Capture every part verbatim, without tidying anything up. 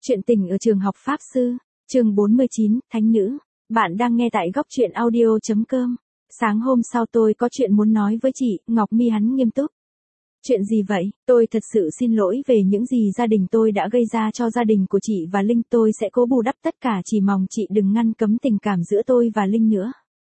Chuyện tình ở trường học Pháp Sư, chương bốn mươi chín, Thánh Nữ. Bạn đang nghe tại góc truyện audio.com. Sáng hôm sau tôi có chuyện muốn nói với chị, Ngọc Mi hắn nghiêm túc. Chuyện gì vậy? Tôi thật sự xin lỗi về những gì gia đình tôi đã gây ra cho gia đình của chị và Linh. Tôi sẽ cố bù đắp tất cả, chỉ mong chị đừng ngăn cấm tình cảm giữa tôi và Linh nữa.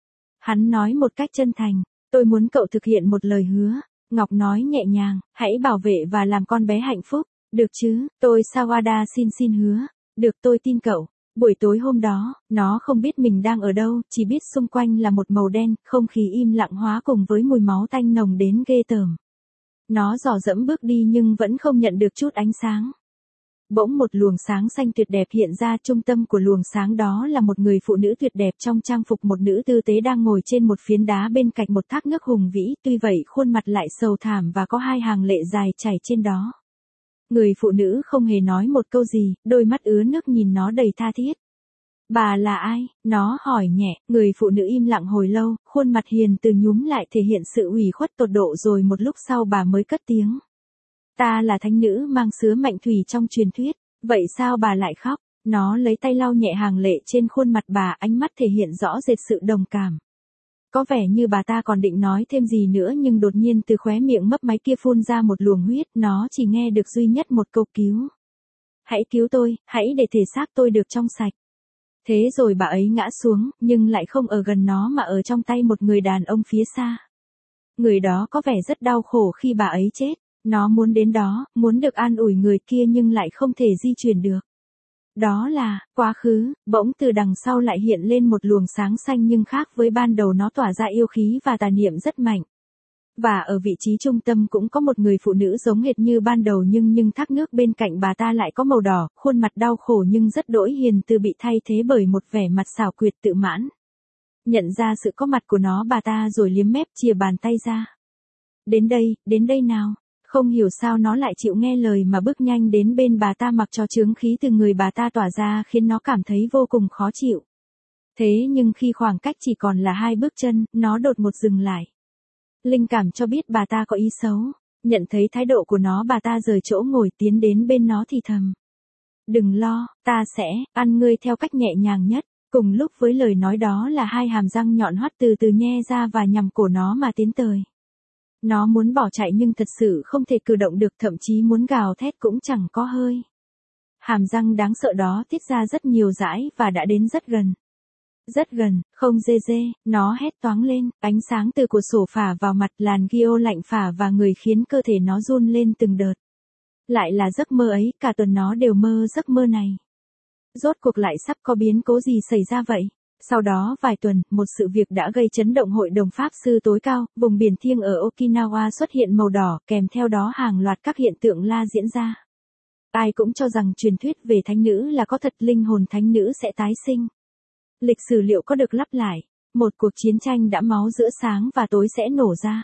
Hắn nói một cách chân thành, tôi muốn cậu thực hiện một lời hứa. Ngọc nói nhẹ nhàng, hãy bảo vệ và làm con bé hạnh phúc. Được chứ, tôi Sawada xin xin hứa. Được, tôi tin cậu. Buổi tối hôm đó, nó không biết mình đang ở đâu, chỉ biết xung quanh là một màu đen, không khí im lặng hóa cùng với mùi máu tanh nồng đến ghê tởm. Nó dò dẫm bước đi nhưng vẫn không nhận được chút ánh sáng. Bỗng một luồng sáng xanh tuyệt đẹp hiện ra, trung tâm của luồng sáng đó là một người phụ nữ tuyệt đẹp trong trang phục một nữ tư tế đang ngồi trên một phiến đá bên cạnh một thác nước hùng vĩ, tuy vậy khuôn mặt lại sầu thảm và có hai hàng lệ dài chảy trên đó. Người phụ nữ không hề nói một câu gì, đôi mắt ứa nước nhìn nó đầy tha thiết. Bà là ai? Nó hỏi nhẹ. Người phụ nữ im lặng hồi lâu, khuôn mặt hiền từ nhúm lại thể hiện sự ủy khuất tột độ, rồi một lúc sau bà mới cất tiếng. Ta là thánh nữ mang sứa mạnh thủy trong truyền thuyết. Vậy sao bà lại khóc? Nó lấy tay lau nhẹ hàng lệ trên khuôn mặt bà, ánh mắt thể hiện rõ rệt sự đồng cảm. Có vẻ như bà ta còn định nói thêm gì nữa nhưng đột nhiên từ khóe miệng mấp máy kia phun ra một luồng huyết, nó chỉ nghe được duy nhất một câu cứu. Hãy cứu tôi, hãy để thể xác tôi được trong sạch. Thế rồi bà ấy ngã xuống, nhưng lại không ở gần nó mà ở trong tay một người đàn ông phía xa. Người đó có vẻ rất đau khổ khi bà ấy chết. Nó muốn đến đó, muốn được an ủi người kia nhưng lại không thể di chuyển được. Đó là, quá khứ. Bỗng từ đằng sau lại hiện lên một luồng sáng xanh nhưng khác với ban đầu, nó tỏa ra yêu khí và tà niệm rất mạnh. Và ở vị trí trung tâm cũng có một người phụ nữ giống hệt như ban đầu, nhưng nhưng thác nước bên cạnh bà ta lại có màu đỏ, khuôn mặt đau khổ nhưng rất đỗi hiền từ, bị thay thế bởi một vẻ mặt xảo quyệt tự mãn. Nhận ra sự có mặt của nó, bà ta rồi liếm mép chìa bàn tay ra. Đến đây, đến đây nào. Không hiểu sao nó lại chịu nghe lời mà bước nhanh đến bên bà ta, mặc cho chướng khí từ người bà ta tỏa ra khiến nó cảm thấy vô cùng khó chịu. Thế nhưng khi khoảng cách chỉ còn là hai bước chân, nó đột ngột dừng lại. Linh cảm cho biết bà ta có ý xấu. Nhận thấy thái độ của nó, bà ta rời chỗ ngồi tiến đến bên nó thì thầm. Đừng lo, ta sẽ ăn ngươi theo cách nhẹ nhàng nhất. Cùng lúc với lời nói đó là hai hàm răng nhọn hoắt từ từ nhe ra và nhằm cổ nó mà tiến tới. Nó muốn bỏ chạy nhưng thật sự không thể cử động được, thậm chí muốn gào thét cũng chẳng có hơi. Hàm răng đáng sợ đó tiết ra rất nhiều dãi và đã đến rất gần. Rất gần, không dê dê, nó hét toáng lên, ánh sáng từ cửa sổ phả vào mặt, làn gio lạnh phả và người khiến cơ thể nó run lên từng đợt. Lại là giấc mơ ấy, cả tuần nó đều mơ giấc mơ này. Rốt cuộc lại sắp có biến cố gì xảy ra vậy? Sau đó vài tuần, một sự việc đã gây chấn động hội đồng Pháp Sư tối cao, vùng biển thiêng ở Okinawa xuất hiện màu đỏ, kèm theo đó hàng loạt các hiện tượng la diễn ra. Ai cũng cho rằng truyền thuyết về thánh nữ là có thật, linh hồn thánh nữ sẽ tái sinh. Lịch sử liệu có được lặp lại? Một cuộc chiến tranh đã máu giữa sáng và tối sẽ nổ ra.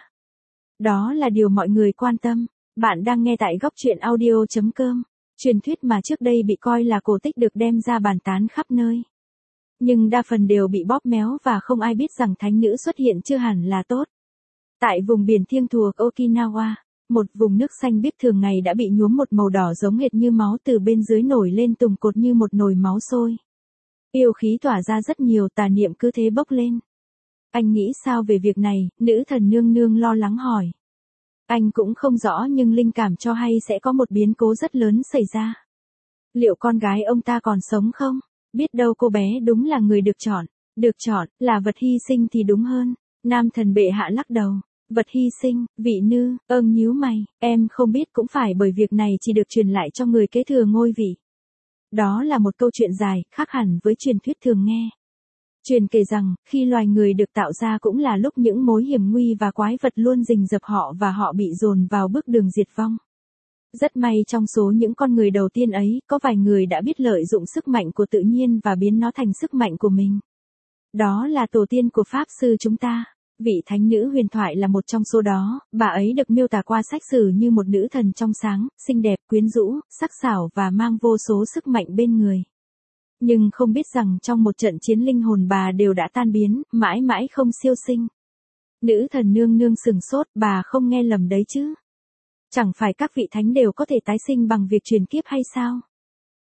Đó là điều mọi người quan tâm. Bạn đang nghe tại góc truyện audio.com. Truyền thuyết mà trước đây bị coi là cổ tích được đem ra bàn tán khắp nơi. Nhưng đa phần đều bị bóp méo và không ai biết rằng thánh nữ xuất hiện chưa hẳn là tốt. Tại vùng biển thiêng thuộc Okinawa, một vùng nước xanh biếc thường ngày đã bị nhuốm một màu đỏ giống hệt như máu, từ bên dưới nổi lên tùng cột như một nồi máu sôi. Yêu khí tỏa ra rất nhiều, tà niệm cứ thế bốc lên. Anh nghĩ sao về việc này? Nữ thần nương nương lo lắng hỏi. Anh cũng không rõ nhưng linh cảm cho hay sẽ có một biến cố rất lớn xảy ra. Liệu con gái ông ta còn sống không? Biết đâu cô bé đúng là người được chọn. Được chọn, là vật hy sinh thì đúng hơn. Nam thần bệ hạ lắc đầu. Vật hy sinh, vị nư, ơn nhíu mày, em không biết, cũng phải bởi việc này chỉ được truyền lại cho người kế thừa ngôi vị. Đó là một câu chuyện dài, khác hẳn với truyền thuyết thường nghe. Truyền kể rằng, khi loài người được tạo ra cũng là lúc những mối hiểm nguy và quái vật luôn rình rập họ và họ bị dồn vào bước đường diệt vong. Rất may trong số những con người đầu tiên ấy, có vài người đã biết lợi dụng sức mạnh của tự nhiên và biến nó thành sức mạnh của mình. Đó là tổ tiên của Pháp Sư chúng ta. Vị thánh nữ huyền thoại là một trong số đó, bà ấy được miêu tả qua sách sử như một nữ thần trong sáng, xinh đẹp, quyến rũ, sắc sảo và mang vô số sức mạnh bên người. Nhưng không biết rằng trong một trận chiến linh hồn bà đều đã tan biến, mãi mãi không siêu sinh. Nữ thần nương nương sừng sốt, bà không nghe lầm đấy chứ? Chẳng phải các vị thánh đều có thể tái sinh bằng việc truyền kiếp hay sao?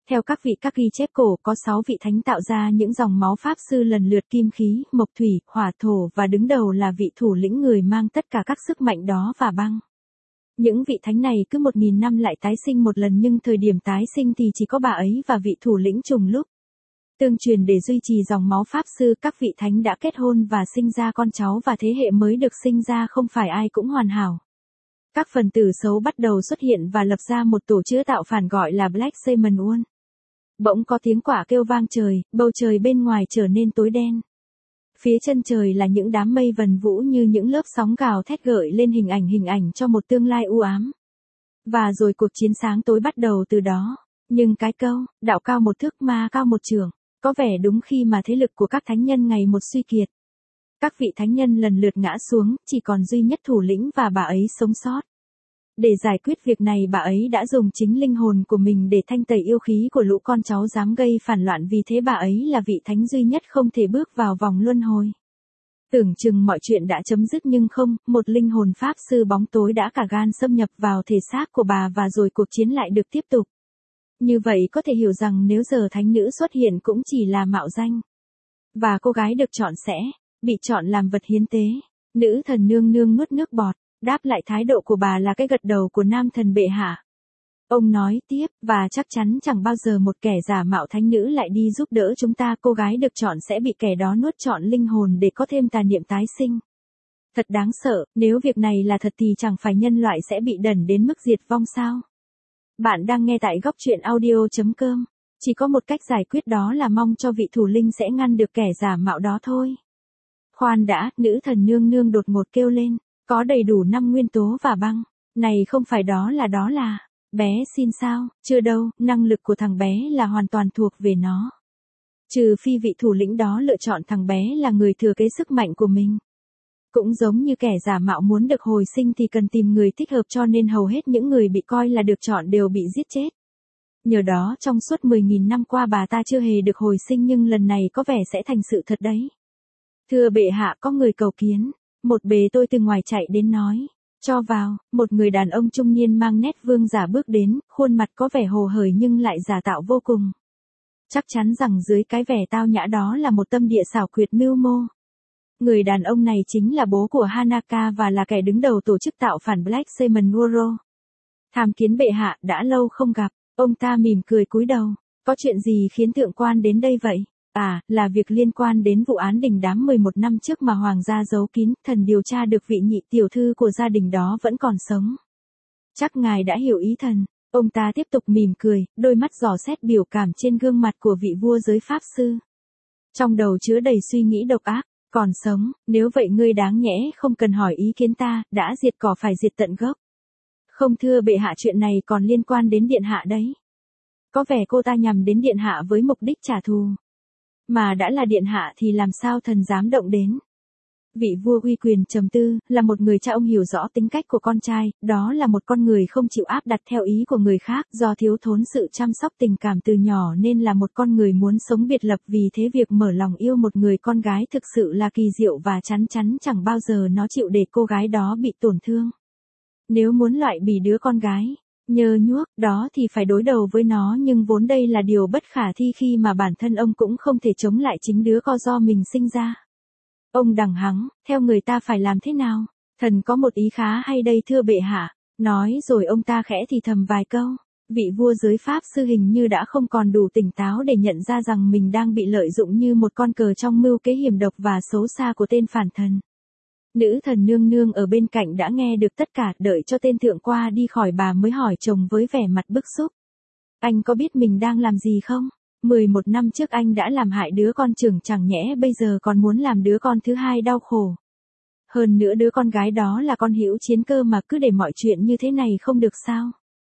Theo các vị các ghi chép cổ, có sáu vị thánh tạo ra những dòng máu pháp sư lần lượt kim khí, mộc thủy, hỏa thổ và đứng đầu là vị thủ lĩnh người mang tất cả các sức mạnh đó và băng. Những vị thánh này cứ một nghìn năm lại tái sinh một lần, nhưng thời điểm tái sinh thì chỉ có bà ấy và vị thủ lĩnh trùng lúc. Tương truyền để duy trì dòng máu pháp sư, các vị thánh đã kết hôn và sinh ra con cháu, và thế hệ mới được sinh ra không phải ai cũng hoàn hảo. Các phần tử xấu bắt đầu xuất hiện và lập ra một tổ chữa tạo phản gọi là Black Shaman One. Bỗng có tiếng quả kêu vang trời, bầu trời bên ngoài trở nên tối đen. Phía chân trời là những đám mây vần vũ như những lớp sóng gào thét gợi lên hình ảnh hình ảnh cho một tương lai u ám. Và rồi cuộc chiến sáng tối bắt đầu từ đó. Nhưng cái câu, đạo cao một thước ma cao một trượng, có vẻ đúng khi mà thế lực của các thánh nhân ngày một suy kiệt. Các vị thánh nhân lần lượt ngã xuống, chỉ còn duy nhất thủ lĩnh và bà ấy sống sót. Để giải quyết việc này, bà ấy đã dùng chính linh hồn của mình để thanh tẩy yêu khí của lũ con cháu dám gây phản loạn, vì thế bà ấy là vị thánh duy nhất không thể bước vào vòng luân hồi. Tưởng chừng mọi chuyện đã chấm dứt nhưng không, một linh hồn pháp sư bóng tối đã cả gan xâm nhập vào thể xác của bà và rồi cuộc chiến lại được tiếp tục. Như vậy có thể hiểu rằng nếu giờ thánh nữ xuất hiện cũng chỉ là mạo danh. Và cô gái được chọn sẽ bị chọn làm vật hiến tế. Nữ thần nương nương nuốt nước bọt, đáp lại thái độ của bà là cái gật đầu của nam thần bệ hạ. Ông nói tiếp, và chắc chắn chẳng bao giờ một kẻ giả mạo thánh nữ lại đi giúp đỡ chúng ta, cô gái được chọn sẽ bị kẻ đó nuốt trọn linh hồn để có thêm tà niệm tái sinh. Thật đáng sợ, nếu việc này là thật thì chẳng phải nhân loại sẽ bị đần đến mức diệt vong sao? Bạn đang nghe tại góc truyện audio chấm com. Chỉ có một cách giải quyết, đó là mong cho vị thủ linh sẽ ngăn được kẻ giả mạo đó thôi. Khoan đã, nữ thần nương nương đột ngột kêu lên, có đầy đủ năm nguyên tố và băng. Này không phải đó là đó là, bé xin sao, chưa đâu, năng lực của thằng bé là hoàn toàn thuộc về nó. Trừ phi vị thủ lĩnh đó lựa chọn thằng bé là người thừa kế sức mạnh của mình. Cũng giống như kẻ giả mạo muốn được hồi sinh thì cần tìm người thích hợp, cho nên hầu hết những người bị coi là được chọn đều bị giết chết. Nhờ đó trong suốt mười nghìn năm qua bà ta chưa hề được hồi sinh, nhưng lần này có vẻ sẽ thành sự thật đấy. Thưa bệ hạ, có người cầu kiến. Một bề tôi từ ngoài chạy đến nói, cho vào. Một người đàn ông trung niên mang nét vương giả bước đến, khuôn mặt có vẻ hồ hởi nhưng lại giả tạo vô cùng. Chắc chắn rằng dưới cái vẻ tao nhã đó là một tâm địa xảo quyệt mưu mô. Người đàn ông này chính là bố của Hanaka và là kẻ đứng đầu tổ chức tạo phản Black Shaman Guru. Tham kiến bệ hạ, đã lâu không gặp. Ông ta mỉm cười cúi đầu. Có chuyện gì khiến thượng quan đến đây vậy? À, là việc liên quan đến vụ án đình đám mười một năm trước mà hoàng gia giấu kín, thần điều tra được vị nhị tiểu thư của gia đình đó vẫn còn sống. Chắc ngài đã hiểu ý thần. Ông ta tiếp tục mỉm cười, đôi mắt dò xét biểu cảm trên gương mặt của vị vua giới pháp sư. Trong đầu chứa đầy suy nghĩ độc ác. Còn sống, nếu vậy ngươi đáng nhẽ không cần hỏi ý kiến ta, đã diệt cỏ phải diệt tận gốc. Không thưa bệ hạ, chuyện này còn liên quan đến điện hạ đấy. Có vẻ cô ta nhằm đến điện hạ với mục đích trả thù. Mà đã là điện hạ thì làm sao thần dám động đến. Vị vua uy quyền trầm tư, là một người cha, ông hiểu rõ tính cách của con trai, đó là một con người không chịu áp đặt theo ý của người khác, do thiếu thốn sự chăm sóc tình cảm từ nhỏ nên là một con người muốn sống biệt lập, vì thế việc mở lòng yêu một người con gái thực sự là kỳ diệu và chắn chắn chẳng bao giờ nó chịu để cô gái đó bị tổn thương. Nếu muốn loại bỏ đứa con gái nhơ nhuốc đó thì phải đối đầu với nó, nhưng vốn đây là điều bất khả thi khi mà bản thân ông cũng không thể chống lại chính đứa con do mình sinh ra. Ông đằng hắng, theo người ta phải làm thế nào? Thần có một ý khá hay đây thưa bệ hạ. Nói rồi ông ta khẽ thì thầm vài câu. Vị vua giới pháp sư hình như đã không còn đủ tỉnh táo để nhận ra rằng mình đang bị lợi dụng như một con cờ trong mưu kế hiểm độc và xấu xa của tên phản thần. Nữ thần nương nương ở bên cạnh đã nghe được tất cả, đợi cho tên thượng qua đi khỏi bà mới hỏi chồng với vẻ mặt bức xúc. Anh có biết mình đang làm gì không? mười một năm trước anh đã làm hại đứa con trưởng, chẳng nhẽ bây giờ còn muốn làm đứa con thứ hai đau khổ. Hơn nữa đứa con gái đó là con hữu chiến cơ mà, cứ để mọi chuyện như thế này không được sao?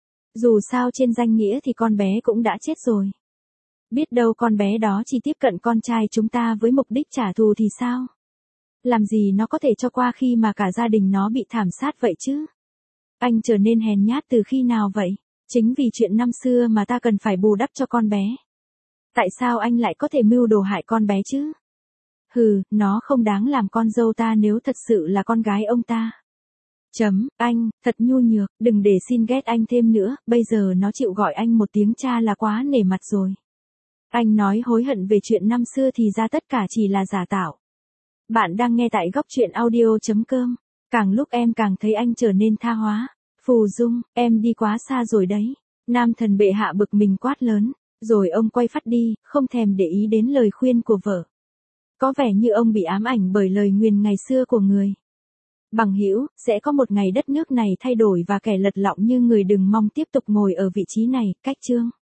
Dù sao trên danh nghĩa thì con bé cũng đã chết rồi. Biết đâu con bé đó chỉ tiếp cận con trai chúng ta với mục đích trả thù thì sao? Làm gì nó có thể cho qua khi mà cả gia đình nó bị thảm sát vậy chứ? Anh trở nên hèn nhát từ khi nào vậy? Chính vì chuyện năm xưa mà ta cần phải bù đắp cho con bé. Tại sao anh lại có thể mưu đồ hại con bé chứ? Hừ, nó không đáng làm con dâu ta nếu thật sự là con gái ông ta. Chấm, anh, thật nhu nhược, đừng để xin ghét anh thêm nữa, bây giờ nó chịu gọi anh một tiếng cha là quá nể mặt rồi. Anh nói hối hận về chuyện năm xưa thì ra tất cả chỉ là giả tạo. Bạn đang nghe tại góc truyện audio.com. Càng lúc em càng thấy anh trở nên tha hóa. Phù Dung, em đi quá xa rồi đấy. Nam thần bệ hạ bực mình quát lớn. Rồi ông quay phắt đi, không thèm để ý đến lời khuyên của vợ. Có vẻ như ông bị ám ảnh bởi lời nguyền ngày xưa của người. Bằng hữu, sẽ có một ngày đất nước này thay đổi và kẻ lật lọng như người đừng mong tiếp tục ngồi ở vị trí này, cách chương.